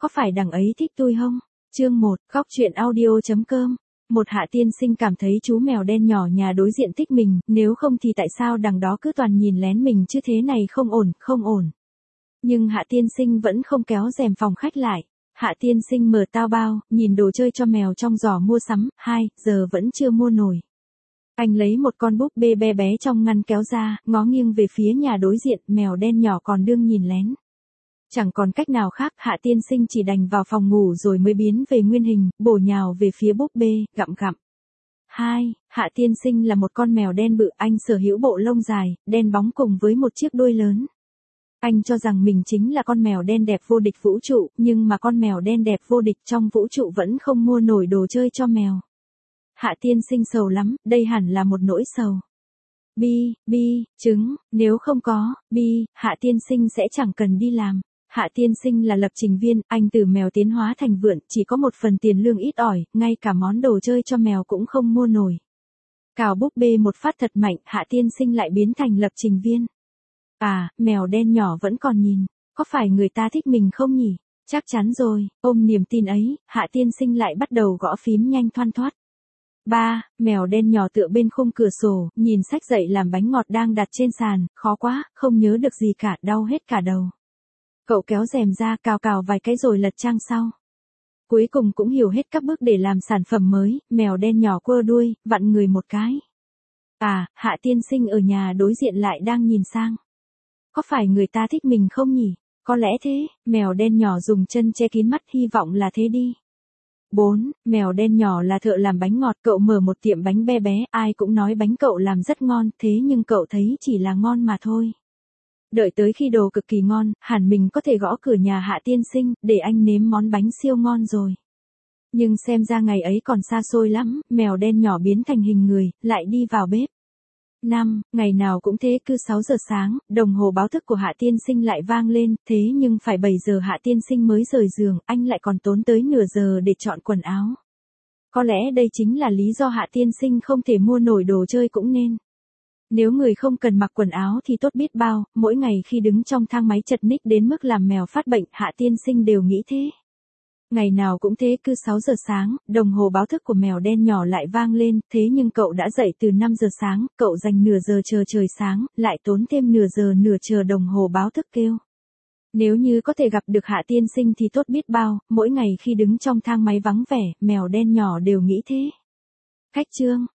có phải đằng ấy thích tôi không? Chương 1, khóc chuyện audio.com. Một Hạ tiên sinh cảm thấy chú mèo đen nhỏ nhà đối diện thích mình, nếu không thì tại sao đằng đó cứ toàn nhìn lén mình chứ, thế này không ổn, không ổn. Nhưng Hạ tiên sinh vẫn không kéo rèm phòng khách lại. Hạ tiên sinh mở tao bao, nhìn đồ chơi cho mèo trong giỏ mua sắm, 2 giờ vẫn chưa mua nổi. Anh lấy một con búp bê bé bé trong ngăn kéo ra, ngó nghiêng về phía nhà đối diện, mèo đen nhỏ còn đương nhìn lén. Chẳng còn cách nào khác, Hạ tiên sinh chỉ đành vào phòng ngủ rồi mới biến về nguyên hình, bổ nhào về phía búp bê, gặm gặm. 2. Hạ tiên sinh là một con mèo đen bự, anh sở hữu bộ lông dài, đen bóng cùng với một chiếc đuôi lớn. Anh cho rằng mình chính là con mèo đen đẹp vô địch vũ trụ, nhưng mà con mèo đen đẹp vô địch trong vũ trụ vẫn không mua nổi đồ chơi cho mèo. Hạ tiên sinh sầu lắm, đây hẳn là một nỗi sầu. Trứng, nếu không có, Hạ tiên sinh sẽ chẳng cần đi làm. Hạ tiên sinh là lập trình viên, anh từ mèo tiến hóa thành vượn, chỉ có một phần tiền lương ít ỏi, ngay cả món đồ chơi cho mèo cũng không mua nổi. Cào búp bê một phát thật mạnh, Hạ tiên sinh lại biến thành lập trình viên. À, mèo đen nhỏ vẫn còn nhìn, có phải người ta thích mình không nhỉ? Chắc chắn rồi, ôm niềm tin ấy, Hạ tiên sinh lại bắt đầu gõ phím nhanh thoăn thoắt. 3. Mèo đen nhỏ tựa bên khung cửa sổ, nhìn sách dạy làm bánh ngọt đang đặt trên sàn, khó quá, không nhớ được gì cả, đau hết cả đầu. Cậu kéo rèm ra, cào vài cái rồi lật trang sau. Cuối cùng cũng hiểu hết các bước để làm sản phẩm mới, mèo đen nhỏ quơ đuôi, vặn người một cái. À, Hạ tiên sinh ở nhà đối diện lại đang nhìn sang. Có phải người ta thích mình không nhỉ? Có lẽ thế, mèo đen nhỏ dùng chân che kín mắt, hy vọng là thế đi. 4. Mèo đen nhỏ là thợ làm bánh ngọt, cậu mở một tiệm bánh bé bé, ai cũng nói bánh cậu làm rất ngon, thế nhưng cậu thấy chỉ là ngon mà thôi. Đợi tới khi đồ cực kỳ ngon, hẳn mình có thể gõ cửa nhà Hạ tiên sinh, để anh nếm món bánh siêu ngon rồi. Nhưng xem ra ngày ấy còn xa xôi lắm, mèo đen nhỏ biến thành hình người, lại đi vào bếp. 5. Ngày nào cũng thế, cứ 6 giờ sáng, đồng hồ báo thức của Hạ tiên sinh lại vang lên, thế nhưng phải 7 giờ Hạ tiên sinh mới rời giường, anh lại còn tốn tới nửa giờ để chọn quần áo. Có lẽ đây chính là lý do Hạ tiên sinh không thể mua nổi đồ chơi cũng nên. Nếu người không cần mặc quần áo thì tốt biết bao, mỗi ngày khi đứng trong thang máy chật ních đến mức làm mèo phát bệnh, Hạ tiên sinh đều nghĩ thế. Ngày nào cũng thế, cứ 6 giờ sáng, đồng hồ báo thức của mèo đen nhỏ lại vang lên, thế nhưng cậu đã dậy từ 5 giờ sáng, cậu dành nửa giờ chờ trời sáng, lại tốn thêm nửa giờ nửa chờ đồng hồ báo thức kêu. Nếu như có thể gặp được Hạ tiên sinh thì tốt biết bao, mỗi ngày khi đứng trong thang máy vắng vẻ, mèo đen nhỏ đều nghĩ thế. Khách chương.